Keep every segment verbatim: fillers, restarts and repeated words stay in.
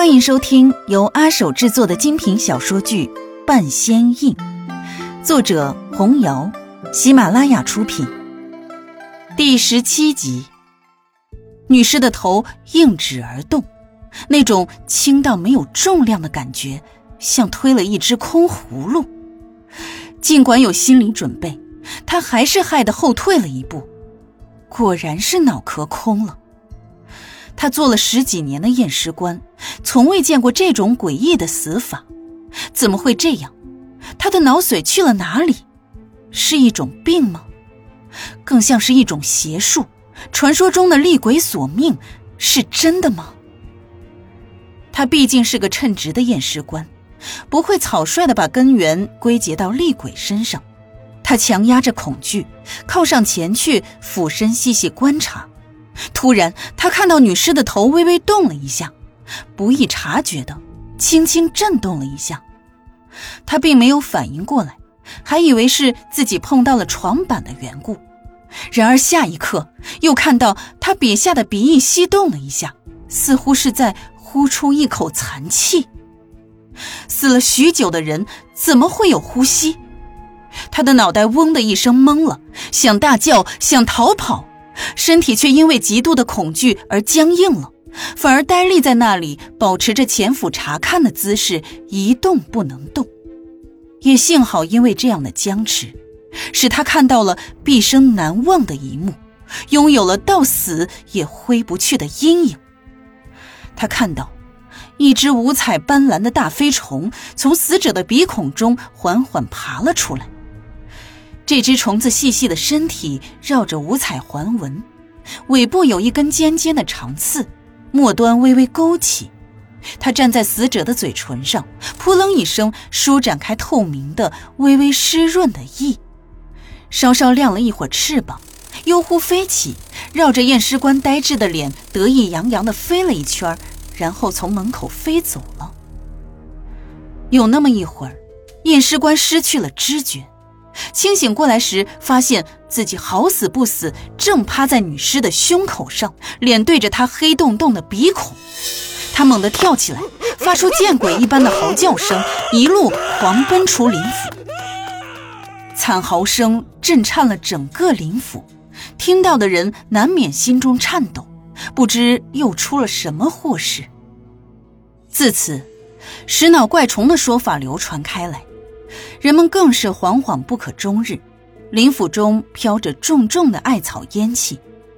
欢迎收听由阿守制作的精品小说剧《半仙印》，作者洪瑶，喜马拉雅出品。第十七集。女尸的头硬直而动，那种轻到没有重量的感觉，像推了一只空葫芦。尽管有心理准备，她还是害得后退了一步。果然是脑壳空了。他做了十几年的验尸官，从未见过这种诡异的死法。怎么会这样？他的脑髓去了哪里？是一种病吗？更像是一种邪术。传说中的厉鬼索命是真的吗？他毕竟是个称职的验尸官，不会草率地把根源归结到厉鬼身上。他强压着恐惧，靠上前去，俯身细细观察。突然他看到女尸的头微微动了一下，不易察觉的轻轻震动了一下。他并没有反应过来，还以为是自己碰到了床板的缘故。然而下一刻又看到他瘪下的鼻翼翕动了一下，似乎是在呼出一口残气。死了许久的人怎么会有呼吸？他的脑袋嗡的一声懵了，想大叫，想逃跑，身体却因为极度的恐惧而僵硬了，反而呆立在那里，保持着前俯查看的姿势，一动不能动。也幸好因为这样的僵持，使他看到了毕生难忘的一幕，拥有了到死也挥不去的阴影。他看到一只五彩斑斓的大飞虫从死者的鼻孔中缓缓爬了出来。这只虫子细细的身体绕着五彩环纹，尾部有一根尖尖的长刺，末端微微勾起。它站在死者的嘴唇上，扑棱一声舒展开透明的微微湿润的翼，稍稍亮了一会儿翅膀，悠忽飞起，绕着验尸官呆滞的脸得意洋洋地飞了一圈，然后从门口飞走了。有那么一会儿，验尸官失去了知觉，清醒过来时，发现自己好死不死正趴在女尸的胸口上，脸对着她黑洞洞的鼻孔。他猛地跳起来，发出见鬼一般的嚎叫声，一路狂奔出林府。惨嚎声震颤了整个林府，听到的人难免心中颤抖，不知又出了什么祸事。自此，食脑怪虫的说法流传开来，人们更是惶惶不可终日。林府中飘着重重的艾草烟气。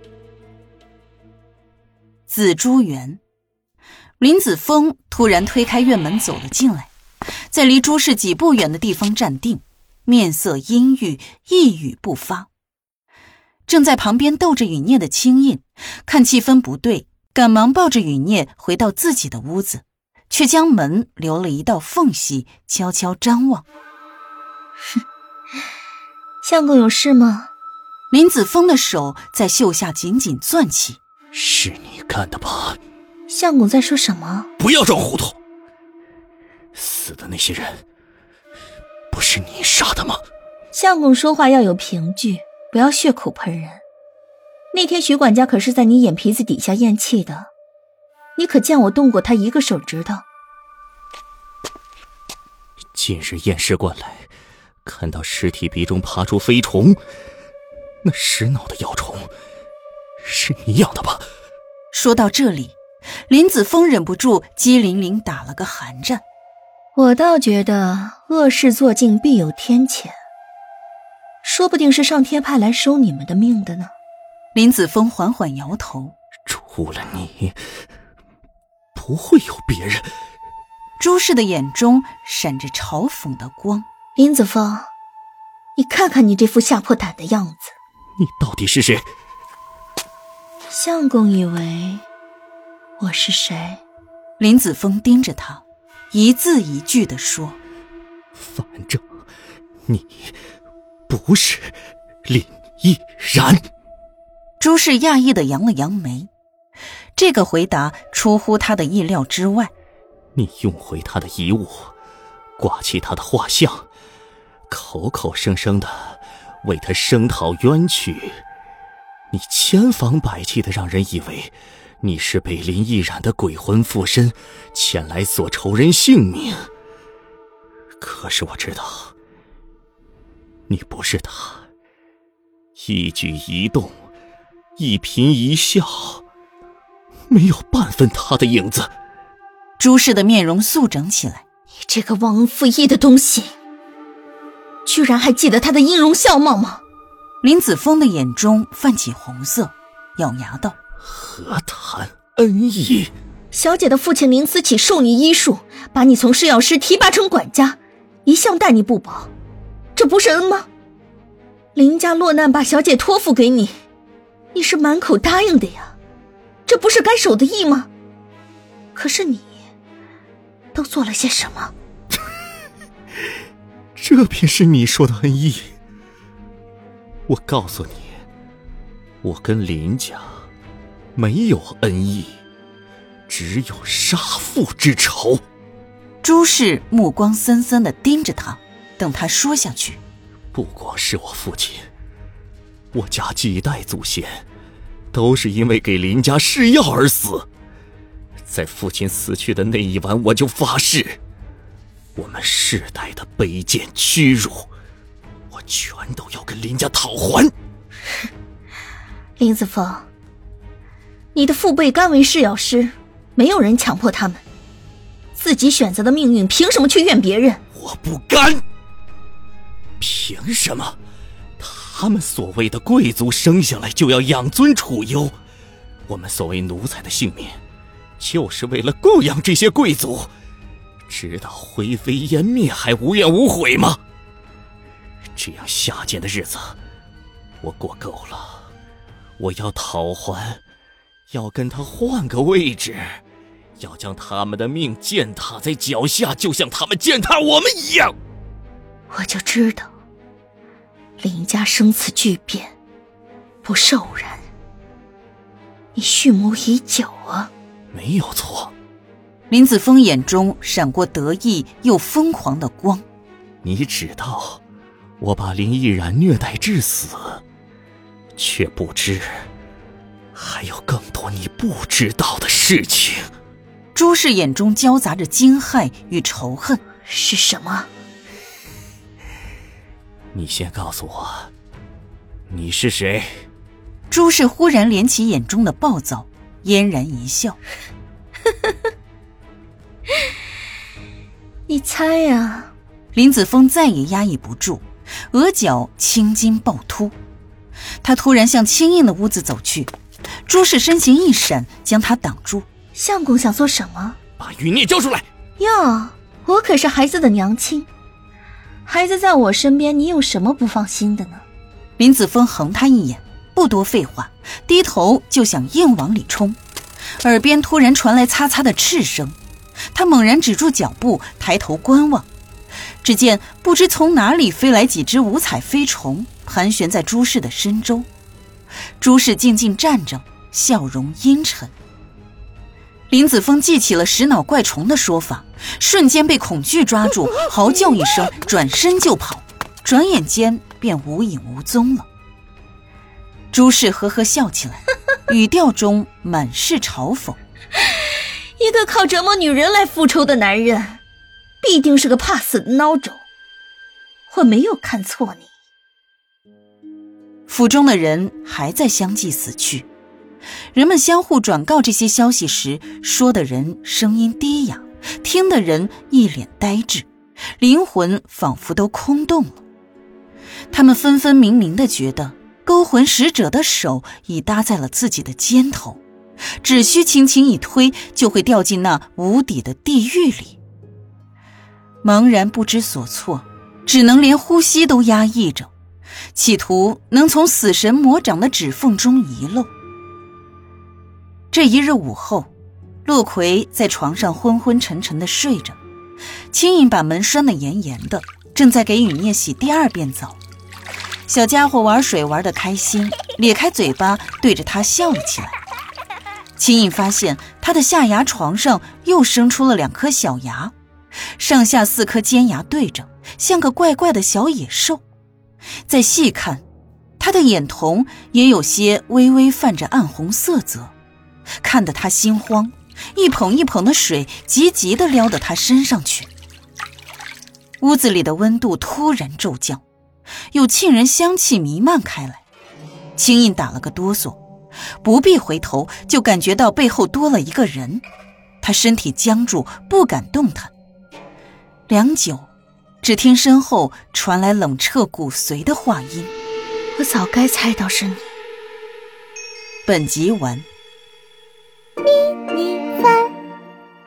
紫珠园，林子峰突然推开院门走了进来，在离朱氏几步远的地方站定，面色阴郁，一语不发。正在旁边逗着雨孽的青印看气氛不对，赶忙抱着雨孽回到自己的屋子，却将门留了一道缝隙，悄悄张望。 哼，相公有事吗？ 林子峰的手在袖下紧紧攥起。 是你干的吧？ 相公在说什么？ 不要装糊涂！死的那些人不是你杀的吗？ 相公说话要有凭据，不要血口喷人。那天徐管家可是在你眼皮子底下咽气的，你可见我动过他一个手指头？ 近日验尸官来，看到尸体鼻中爬出飞虫，那食脑的妖虫是你养的吧？ 说到这里，林子峰忍不住激灵灵打了个寒战。 我倒觉得恶事做尽必有天谴，说不定是上天派来收你们的命的呢。 林子峰缓缓摇头。 除了你，不会有别人。 朱氏的眼中闪着嘲讽的光。 林子峰，你看看你这副吓破胆的样子。 你到底是谁？ 相公以为我是谁？ 林子峰盯着他，一字一句地说： 反正你不是林毅然。 朱氏讶异地扬了扬眉，这个回答出乎他的意料之外。 你用回他的遗物，挂起他的画像，口口声声的为他声讨冤屈，你千方百计的让人以为你是被林奕然的鬼魂附身前来索仇人性命。可是我知道，你不是他，一举一动，一颦一笑，没有半分他的影子。 朱氏的面容肃整起来。 你这个忘恩负义的东西，居然还记得他的音容笑貌吗？ 林子峰的眼中泛起红色，咬牙道： 何谈恩义？ 小姐的父亲林思启授你医术，把你从试药师提拔成管家，一向待你不薄，这不是恩吗？林家落难把小姐托付给你，你是满口答应的呀，这不是该守的义吗？可是你都做了些什么？ 这便是你说的恩义。我告诉你，我跟林家没有恩义，只有杀父之仇。 朱氏目光森森地盯着他，等他说下去。 不光是我父亲，我家几代祖先都是因为给林家试药而死。在父亲死去的那一晚，我就发誓，我们世代的卑贱屈辱，我全都要跟林家讨还。 林子峰，你的父辈甘为试药师，没有人强迫他们，自己选择的命运，凭什么去怨别人？ 我不干！凭什么？他们所谓的贵族生下来就要养尊处优，我们所谓奴才的性命，就是为了供养这些贵族，直到灰飞烟灭还无怨无悔吗？这样下贱的日子我过够了，我要讨还，要跟他换个位置，要将他们的命践踏在脚下，就像他们践踏我们一样。 我就知道林家生死巨变不是偶然，你蓄谋已久啊。 没有错。 林子峰眼中闪过得意又疯狂的光。 你知道我把林奕然虐待致死，却不知还有更多你不知道的事情。 朱氏眼中交杂着惊骇与仇恨。 是什么？ 你先告诉我，你是谁？ 朱氏忽然敛起眼中的暴躁，嫣然一笑。 你猜呀。 林子峰再也压抑不住，额角青筋暴突。他突然向清映的屋子走去，朱氏身形一闪，将他挡住。 相公想做什么？ 把余孽交出来！ 哟，我可是孩子的娘亲，孩子在我身边，你有什么不放心的呢？ 林子峰横他一眼，不多废话，低头就想硬往里冲。耳边突然传来擦擦的斥声，他猛然止住脚步，抬头观望。只见不知从哪里飞来几只五彩飞虫，盘旋在朱氏的身周。朱氏静静站着，笑容阴沉。林子峰记起了食脑怪虫的说法，瞬间被恐惧抓住，嚎叫一声，转身就跑，转眼间便无影无踪了。朱氏呵呵笑起来，语调中满是嘲讽。 一个靠折磨女人来复仇的男人，必定是个怕死的孬种。我没有看错你。 府中的人还在相继死去，人们相互转告这些消息时，说的人声音低哑，听的人一脸呆滞，灵魂仿佛都空洞了。他们分分明明地觉得勾魂使者的手已搭在了自己的肩头，只需轻轻一推，就会掉进那无底的地狱里。茫然不知所措，只能连呼吸都压抑着，企图能从死神魔掌的指缝中遗漏。这一日午后，洛奎在床上昏昏沉沉地睡着，青影把门拴得严严的，正在给雨孽洗第二遍澡。小家伙玩水玩得开心，咧开嘴巴对着他笑了起来。青影发现他的下牙床上又生出了两颗小牙，上下四颗尖牙对着，像个怪怪的小野兽。再细看，他的眼瞳也有些微微泛着暗红色泽， 看得他心慌，一捧一捧的水急急地撩到他身上去。屋子里的温度突然骤降，有沁人香气弥漫开来。青印打了个哆嗦，不必回头就感觉到背后多了一个人，他身体僵住，不敢动弹。良久，只听身后传来冷彻骨髓的话音： 我早该猜到是你。 本集完。 咪